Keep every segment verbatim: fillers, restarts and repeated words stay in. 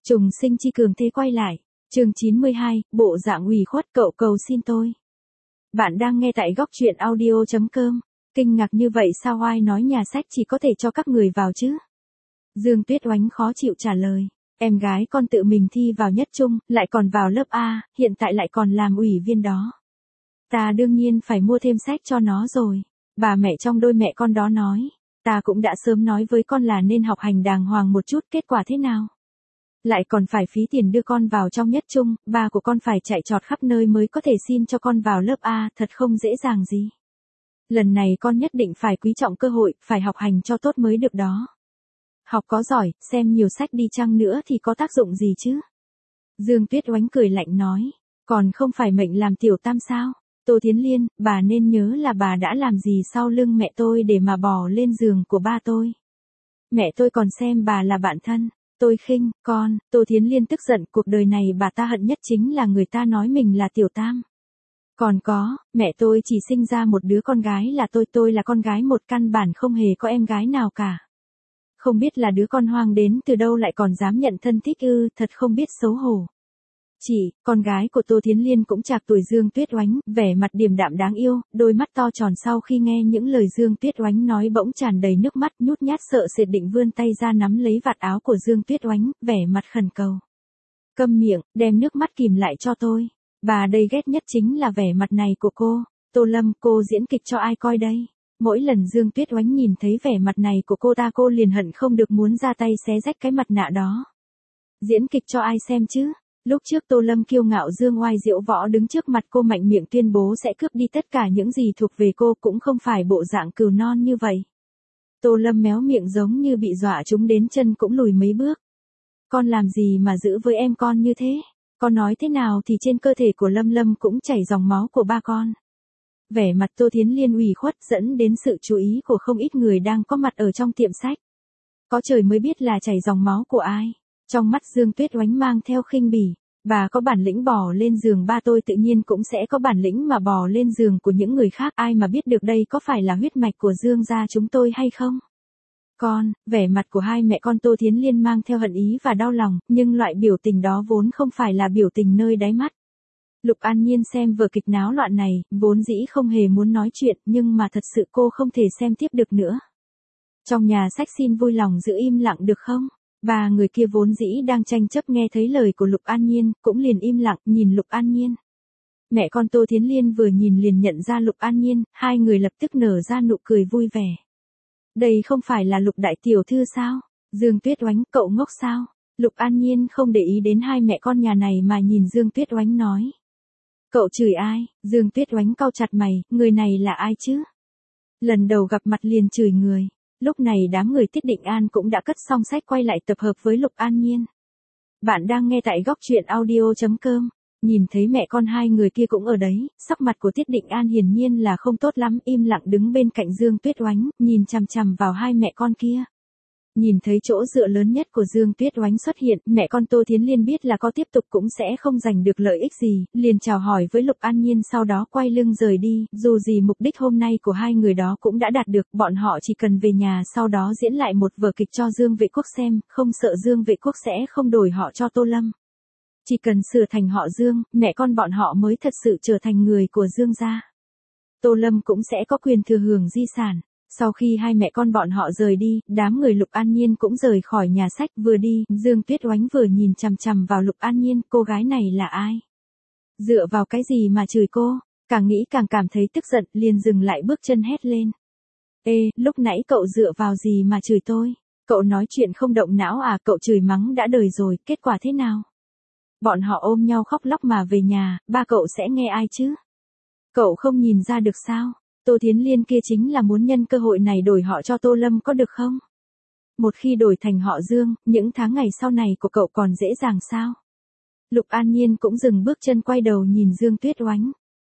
Trùng sinh chi cường thế quay lại. Chương chín mươi hai, bộ dạng ủy khuất cậu cầu xin tôi. Bạn đang nghe tại góc truyện audio chấm com. Kinh ngạc như vậy sao ai nói nhà sách chỉ có thể cho các người vào chứ? Dương Tuyết Oánh khó chịu trả lời. Em gái con tự mình thi vào nhất trung, lại còn vào lớp A, hiện tại lại còn làm ủy viên đó. Ta đương nhiên phải mua thêm sách cho nó rồi. Bà mẹ trong đôi mẹ con đó nói. Ta cũng đã sớm nói với con là nên học hành đàng hoàng một chút, kết quả thế nào? Lại còn phải phí tiền đưa con vào trong nhất trung, ba của con phải chạy trọt khắp nơi mới có thể xin cho con vào lớp A, thật không dễ dàng gì. Lần này con nhất định phải quý trọng cơ hội, phải học hành cho tốt mới được đó. Học có giỏi, xem nhiều sách đi chăng nữa thì có tác dụng gì chứ? Dương Tuyết Oánh cười lạnh nói, còn không phải mệnh làm tiểu tam sao? Tô Thiến Liên, bà nên nhớ là bà đã làm gì sau lưng mẹ tôi để mà bò lên giường của ba tôi. Mẹ tôi còn xem bà là bạn thân. Tôi khinh, con, Tô Thiến Liên tức giận, cuộc đời này bà ta hận nhất chính là người ta nói mình là tiểu tam. Còn có, mẹ tôi chỉ sinh ra một đứa con gái là tôi, tôi là con gái một, căn bản không hề có em gái nào cả. Không biết là đứa con hoang đến từ đâu lại còn dám nhận thân thích ư, thật không biết xấu hổ. Chị, con gái của Tô Thiến Liên cũng trạc tuổi Dương Tuyết Oánh, vẻ mặt điềm đạm đáng yêu, đôi mắt to tròn sau khi nghe những lời Dương Tuyết Oánh nói bỗng tràn đầy nước mắt, nhút nhát sợ sệt định vươn tay ra nắm lấy vạt áo của Dương Tuyết Oánh, vẻ mặt khẩn cầu. Câm miệng, đem nước mắt kìm lại cho tôi. Bà đây ghét nhất chính là vẻ mặt này của cô. Tô Lâm, cô diễn kịch cho ai coi đây? Mỗi lần Dương Tuyết Oánh nhìn thấy vẻ mặt này của cô ta cô liền hận không được muốn ra tay xé rách cái mặt nạ đó. Diễn kịch cho ai xem chứ? Lúc trước Tô Lâm kiêu ngạo dương oai diễu võ đứng trước mặt cô mạnh miệng tuyên bố sẽ cướp đi tất cả những gì thuộc về cô, cũng không phải bộ dạng cừu non như vậy. Tô Lâm méo miệng giống như bị dọa trúng đến chân cũng lùi mấy bước. Con làm gì mà giữ với em con như thế? Con nói thế nào thì trên cơ thể của Lâm Lâm cũng chảy dòng máu của ba con. Vẻ mặt Tô Thiến Liên ủy khuất dẫn đến sự chú ý của không ít người đang có mặt ở trong tiệm sách. Có trời mới biết là chảy dòng máu của ai. Trong mắt Dương Tuyết Oánh mang theo khinh bỉ, bà có bản lĩnh bò lên giường ba tôi tự nhiên cũng sẽ có bản lĩnh mà bò lên giường của những người khác, ai mà biết được đây có phải là huyết mạch của Dương gia chúng tôi hay không? Con, vẻ mặt của hai mẹ con Tô Thiến Liên mang theo hận ý và đau lòng, nhưng loại biểu tình đó vốn không phải là biểu tình nơi đáy mắt. Lục An Nhiên xem vở kịch náo loạn này, vốn dĩ không hề muốn nói chuyện, nhưng mà thật sự cô không thể xem tiếp được nữa. Trong nhà sách xin vui lòng giữ im lặng được không? Ba người kia vốn dĩ đang tranh chấp nghe thấy lời của Lục An Nhiên, cũng liền im lặng nhìn Lục An Nhiên. Mẹ con Tô Thiến Liên vừa nhìn liền nhận ra Lục An Nhiên, hai người lập tức nở ra nụ cười vui vẻ. Đây không phải là Lục đại tiểu thư sao? Dương Tuyết Oánh, cậu ngốc sao? Lục An Nhiên không để ý đến hai mẹ con nhà này mà nhìn Dương Tuyết Oánh nói. Cậu chửi ai? Dương Tuyết Oánh cau chặt mày, người này là ai chứ? Lần đầu gặp mặt liền chửi người. Lúc này đám người Tiết Định An cũng đã cất xong sách quay lại tập hợp với Lục An Nhiên. Bạn đang nghe tại góc truyện audio chấm com. Nhìn thấy mẹ con hai người kia cũng ở đấy, sắc mặt của Tiết Định An hiển nhiên là không tốt lắm, im lặng đứng bên cạnh Dương Tuyết Oánh, nhìn chằm chằm vào hai mẹ con kia. Nhìn thấy chỗ dựa lớn nhất của Dương Tuyết Oánh xuất hiện, mẹ con Tô Thiến Liên biết là có tiếp tục cũng sẽ không giành được lợi ích gì, liền chào hỏi với Lục An Nhiên sau đó quay lưng rời đi, dù gì mục đích hôm nay của hai người đó cũng đã đạt được, bọn họ chỉ cần về nhà sau đó diễn lại một vở kịch cho Dương Vệ Quốc xem, không sợ Dương Vệ Quốc sẽ không đổi họ cho Tô Lâm. Chỉ cần sửa thành họ Dương, mẹ con bọn họ mới thật sự trở thành người của Dương gia. Tô Lâm cũng sẽ có quyền thừa hưởng di sản. Sau khi hai mẹ con bọn họ rời đi, đám người Lục An Nhiên cũng rời khỏi nhà sách, vừa đi, Dương Tuyết Oánh vừa nhìn chằm chằm vào Lục An Nhiên, cô gái này là ai? Dựa vào cái gì mà chửi cô? Càng nghĩ càng cảm thấy tức giận, liền dừng lại bước chân hét lên. Ê, lúc nãy cậu dựa vào gì mà chửi tôi? Cậu nói chuyện không động não à, cậu chửi mắng đã đời rồi, kết quả thế nào? Bọn họ ôm nhau khóc lóc mà về nhà, ba cậu sẽ nghe ai chứ? Cậu không nhìn ra được sao? Tô Thiến Liên kia chính là muốn nhân cơ hội này đổi họ cho Tô Lâm có được không? Một khi đổi thành họ Dương, những tháng ngày sau này của cậu còn dễ dàng sao? Lục An Nhiên cũng dừng bước chân quay đầu nhìn Dương Tuyết Oánh.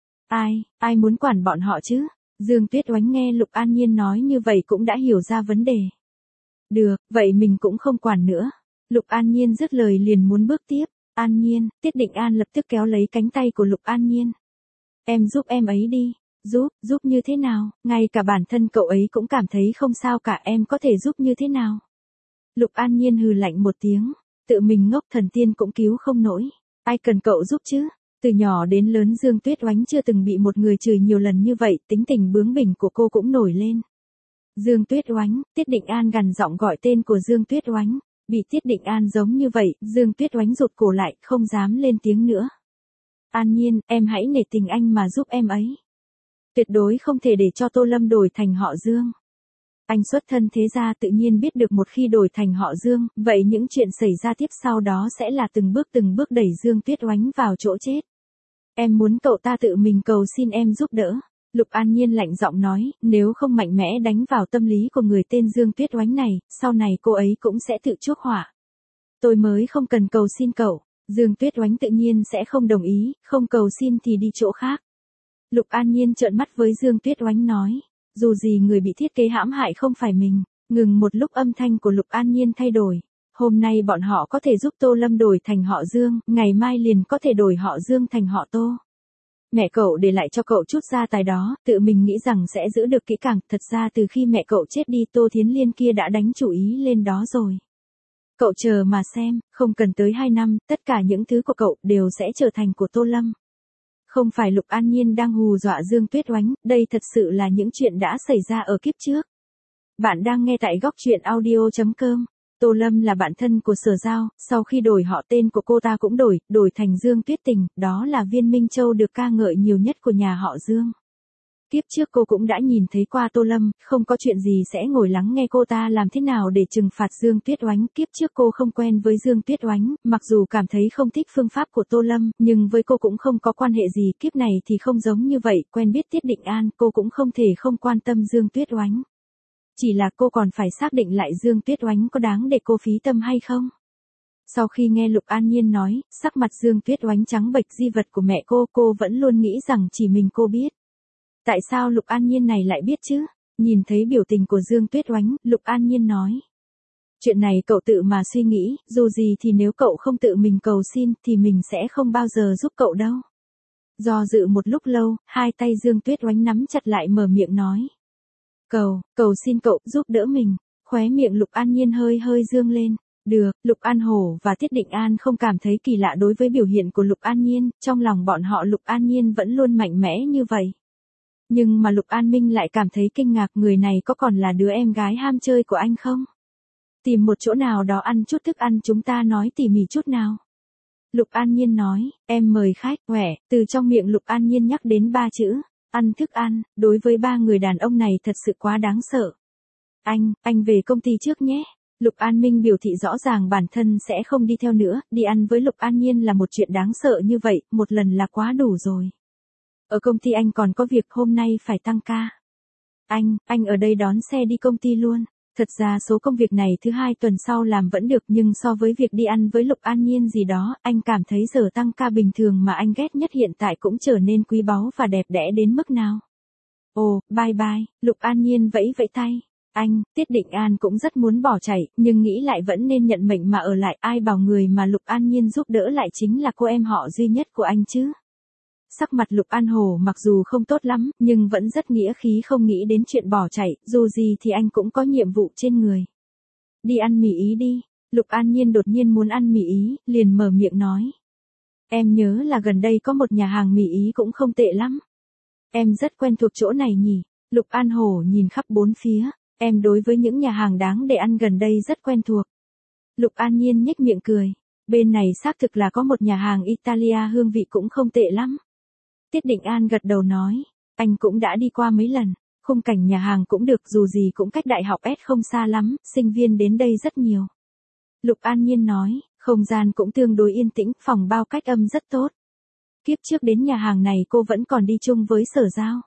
Ai, ai muốn quản bọn họ chứ? Dương Tuyết Oánh nghe Lục An Nhiên nói như vậy cũng đã hiểu ra vấn đề. Được, vậy mình cũng không quản nữa. Lục An Nhiên dứt lời liền muốn bước tiếp. An Nhiên, Tiết Định An lập tức kéo lấy cánh tay của Lục An Nhiên. Em giúp em ấy đi. Giúp, giúp như thế nào? Ngay cả bản thân cậu ấy cũng cảm thấy không sao cả, em có thể giúp như thế nào? Lục An Nhiên hừ lạnh một tiếng. tự mình ngốc thần tiên cũng cứu không nổi. Ai cần cậu giúp chứ? Từ nhỏ đến lớn Dương Tuyết Oánh chưa từng bị một người chửi nhiều lần như vậy, tính tình bướng bỉnh của cô cũng nổi lên. Dương Tuyết Oánh, Tiết Định An gằn giọng gọi tên của Dương Tuyết Oánh. Bị Tiết Định An giống như vậy, Dương Tuyết Oánh rụt cổ lại, không dám lên tiếng nữa. An Nhiên, em hãy nể tình anh mà giúp em ấy. Tuyệt đối không thể để cho Tô Lâm đổi thành họ Dương. Anh xuất thân thế gia tự nhiên biết được một khi đổi thành họ Dương, vậy những chuyện xảy ra tiếp sau đó sẽ là từng bước từng bước đẩy Dương Tuyết Oánh vào chỗ chết. Em muốn cậu ta tự mình cầu xin em giúp đỡ. Lục An Nhiên lạnh giọng nói, nếu không mạnh mẽ đánh vào tâm lý của người tên Dương Tuyết Oánh này, sau này cô ấy cũng sẽ tự chuốc họa. Tôi mới không cần cầu xin cậu. Dương Tuyết Oánh tự nhiên sẽ không đồng ý, không cầu xin thì đi chỗ khác. Lục An Nhiên trợn mắt với Dương Tuyết Oánh nói, dù gì người bị thiết kế hãm hại không phải mình. Ngừng một lúc âm thanh của Lục An Nhiên thay đổi. Hôm nay bọn họ có thể giúp Tô Lâm đổi thành họ Dương, ngày mai liền có thể đổi họ Dương thành họ Tô. Mẹ cậu để lại cho cậu chút gia tài đó, tự mình nghĩ rằng sẽ giữ được kỹ càng, thật ra từ khi mẹ cậu chết đi Tô Thiến Liên kia đã đánh chủ ý lên đó rồi. Cậu chờ mà xem, không cần tới hai năm, tất cả những thứ của cậu đều sẽ trở thành của Tô Lâm. Không phải Lục An Nhiên đang hù dọa Dương Tuyết Oánh, đây thật sự là những chuyện đã xảy ra ở kiếp trước. Bạn đang nghe tại góc truyện audio chấm com. Tô Lâm là bạn thân của Sở Giao, sau khi đổi họ tên của cô ta cũng đổi, đổi thành Dương Tuyết Tình, đó là viên Minh Châu được ca ngợi nhiều nhất của nhà họ Dương. Kiếp trước cô cũng đã nhìn thấy qua Tô Lâm, không có chuyện gì sẽ ngồi lắng nghe cô ta làm thế nào để trừng phạt Dương Tuyết Oánh. Kiếp trước cô không quen với Dương Tuyết Oánh, mặc dù cảm thấy không thích phương pháp của Tô Lâm, nhưng với cô cũng không có quan hệ gì. Kiếp này thì không giống như vậy, quen biết Tiết Định An, cô cũng không thể không quan tâm Dương Tuyết Oánh. Chỉ là cô còn phải xác định lại Dương Tuyết Oánh có đáng để cô phí tâm hay không. Sau khi nghe Lục An Nhiên nói, sắc mặt Dương Tuyết Oánh trắng bệch, di vật của mẹ cô, cô vẫn luôn nghĩ rằng chỉ mình cô biết. Tại sao Lục An Nhiên này lại biết chứ? Nhìn thấy biểu tình của Dương Tuyết Oánh, Lục An Nhiên nói. Chuyện này cậu tự mà suy nghĩ, dù gì thì nếu cậu không tự mình cầu xin thì mình sẽ không bao giờ giúp cậu đâu. Do dự một lúc lâu, hai tay Dương Tuyết Oánh nắm chặt lại mở miệng nói. Cầu, cầu xin cậu giúp đỡ mình. Khóe miệng Lục An Nhiên hơi hơi dương lên. Được, Lục An Hổ và Tiết Định An không cảm thấy kỳ lạ đối với biểu hiện của Lục An Nhiên, trong lòng bọn họ Lục An Nhiên vẫn luôn mạnh mẽ như vậy. Nhưng mà Lục An Minh lại cảm thấy kinh ngạc, người này có còn là đứa em gái ham chơi của anh không? Tìm một chỗ nào đó ăn chút thức ăn, chúng ta nói tỉ mỉ chút nào. Lục An Nhiên nói, em mời khách, khỏe, từ trong miệng Lục An Nhiên nhắc đến ba chữ. Ăn thức ăn, đối với ba người đàn ông này thật sự quá đáng sợ. Anh, anh về công ty trước nhé. Lục An Minh biểu thị rõ ràng bản thân sẽ không đi theo nữa, đi ăn với Lục An Nhiên là một chuyện đáng sợ như vậy, một lần là quá đủ rồi. Ở công ty anh còn có việc, hôm nay phải tăng ca. Anh, anh ở đây đón xe đi công ty luôn. Thật ra số công việc này thứ hai tuần sau làm vẫn được, nhưng so với việc đi ăn với Lục An Nhiên gì đó, anh cảm thấy giờ tăng ca bình thường mà anh ghét nhất hiện tại cũng trở nên quý báu và đẹp đẽ đến mức nào. Ồ, bye bye, Lục An Nhiên vẫy vẫy tay. Anh, Tiết Định An cũng rất muốn bỏ chạy, nhưng nghĩ lại vẫn nên nhận mệnh mà ở lại, ai bảo người mà Lục An Nhiên giúp đỡ lại chính là cô em họ duy nhất của anh chứ. Sắc mặt Lục An Hổ mặc dù không tốt lắm, nhưng vẫn rất nghĩa khí, không nghĩ đến chuyện bỏ chạy, dù gì thì anh cũng có nhiệm vụ trên người. Đi ăn mì Ý đi. Lục An Nhiên đột nhiên muốn ăn mì Ý, liền mở miệng nói. Em nhớ là gần đây có một nhà hàng mì Ý cũng không tệ lắm. Em rất quen thuộc chỗ này nhỉ. Lục An Hổ nhìn khắp bốn phía, em đối với những nhà hàng đáng để ăn gần đây rất quen thuộc. Lục An Nhiên nhếch miệng cười. Bên này xác thực là có một nhà hàng Italia hương vị cũng không tệ lắm. Tiết Định An gật đầu nói, anh cũng đã đi qua mấy lần, khung cảnh nhà hàng cũng được, dù gì cũng cách đại học S không xa lắm, sinh viên đến đây rất nhiều. Lục An Nhiên nói, không gian cũng tương đối yên tĩnh, phòng bao cách âm rất tốt. Kiếp trước đến nhà hàng này cô vẫn còn đi chung với Sở Giao.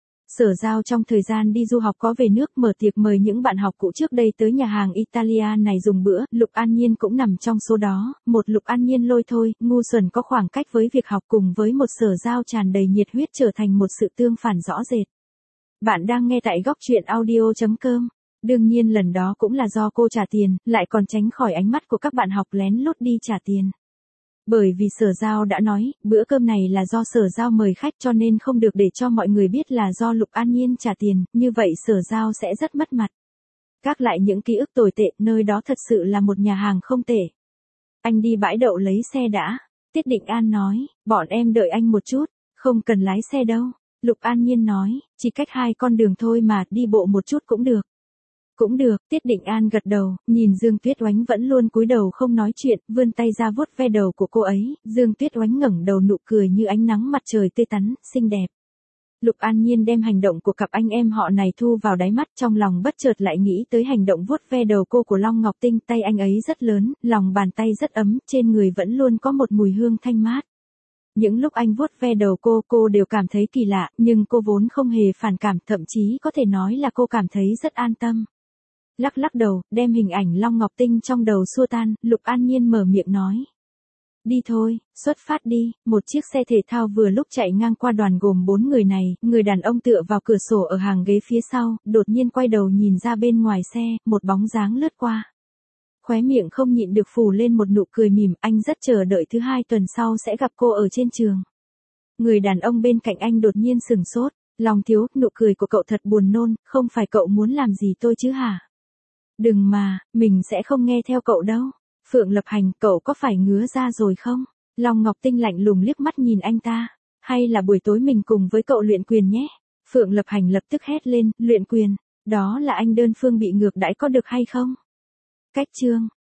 Sở Giao trong thời gian đi du học có về nước mở tiệc mời những bạn học cũ trước đây tới nhà hàng Italia này dùng bữa, Lục An Nhiên cũng nằm trong số đó, một Lục An Nhiên lôi thôi, ngu xuẩn có khoảng cách với việc học cùng với một Sở Giao tràn đầy nhiệt huyết trở thành một sự tương phản rõ rệt. Bạn đang nghe tại góc truyện audio chấm com. Đương nhiên lần đó cũng là do cô trả tiền, lại còn tránh khỏi ánh mắt của các bạn học lén lút đi trả tiền. Bởi vì Sở Giao đã nói, bữa cơm này là do Sở Giao mời khách cho nên không được để cho mọi người biết là do Lục An Nhiên trả tiền, như vậy Sở Giao sẽ rất mất mặt. Gác lại những ký ức tồi tệ, nơi đó thật sự là một nhà hàng không tệ. Anh đi bãi đậu lấy xe đã. Tiết Định An nói, bọn em đợi anh một chút, không cần lái xe đâu. Lục An Nhiên nói, chỉ cách hai con đường thôi mà, đi bộ một chút cũng được. Cũng được, Tiết Định An gật đầu, nhìn Dương Tuyết Oánh vẫn luôn cúi đầu không nói chuyện, vươn tay ra vuốt ve đầu của cô ấy, Dương Tuyết Oánh ngẩng đầu nụ cười như ánh nắng mặt trời tươi tắn, xinh đẹp. Lục An Nhiên đem hành động của cặp anh em họ này thu vào đáy mắt, trong lòng bất chợt lại nghĩ tới hành động vuốt ve đầu cô của Long Ngọc Tinh, tay anh ấy rất lớn, lòng bàn tay rất ấm, trên người vẫn luôn có một mùi hương thanh mát. Những lúc anh vuốt ve đầu cô, cô đều cảm thấy kỳ lạ, nhưng cô vốn không hề phản cảm, thậm chí có thể nói là cô cảm thấy rất an tâm. Lắc lắc đầu, đem hình ảnh Long Ngọc Tinh trong đầu xua tan, Lục An Nhiên mở miệng nói. Đi thôi, xuất phát đi. Một chiếc xe thể thao vừa lúc chạy ngang qua đoàn gồm bốn người này, người đàn ông tựa vào cửa sổ ở hàng ghế phía sau, đột nhiên quay đầu nhìn ra bên ngoài xe, một bóng dáng lướt qua. Khóe miệng không nhịn được phủ lên một nụ cười mỉm, anh rất chờ đợi thứ hai tuần sau sẽ gặp cô ở trên trường. Người đàn ông bên cạnh anh đột nhiên sừng sốt, Long thiếu, nụ cười của cậu thật buồn nôn, không phải cậu muốn làm gì tôi chứ hả? Đừng mà, mình sẽ không nghe theo cậu đâu. Phượng Lập Hành, cậu có phải ngứa ra rồi không? Long Ngọc Tinh lạnh lùng liếc mắt nhìn anh ta. Hay là buổi tối mình cùng với cậu luyện quyền nhé? Phượng Lập Hành lập tức hét lên, luyện quyền, đó là anh đơn phương bị ngược đãi có được hay không? Cách chương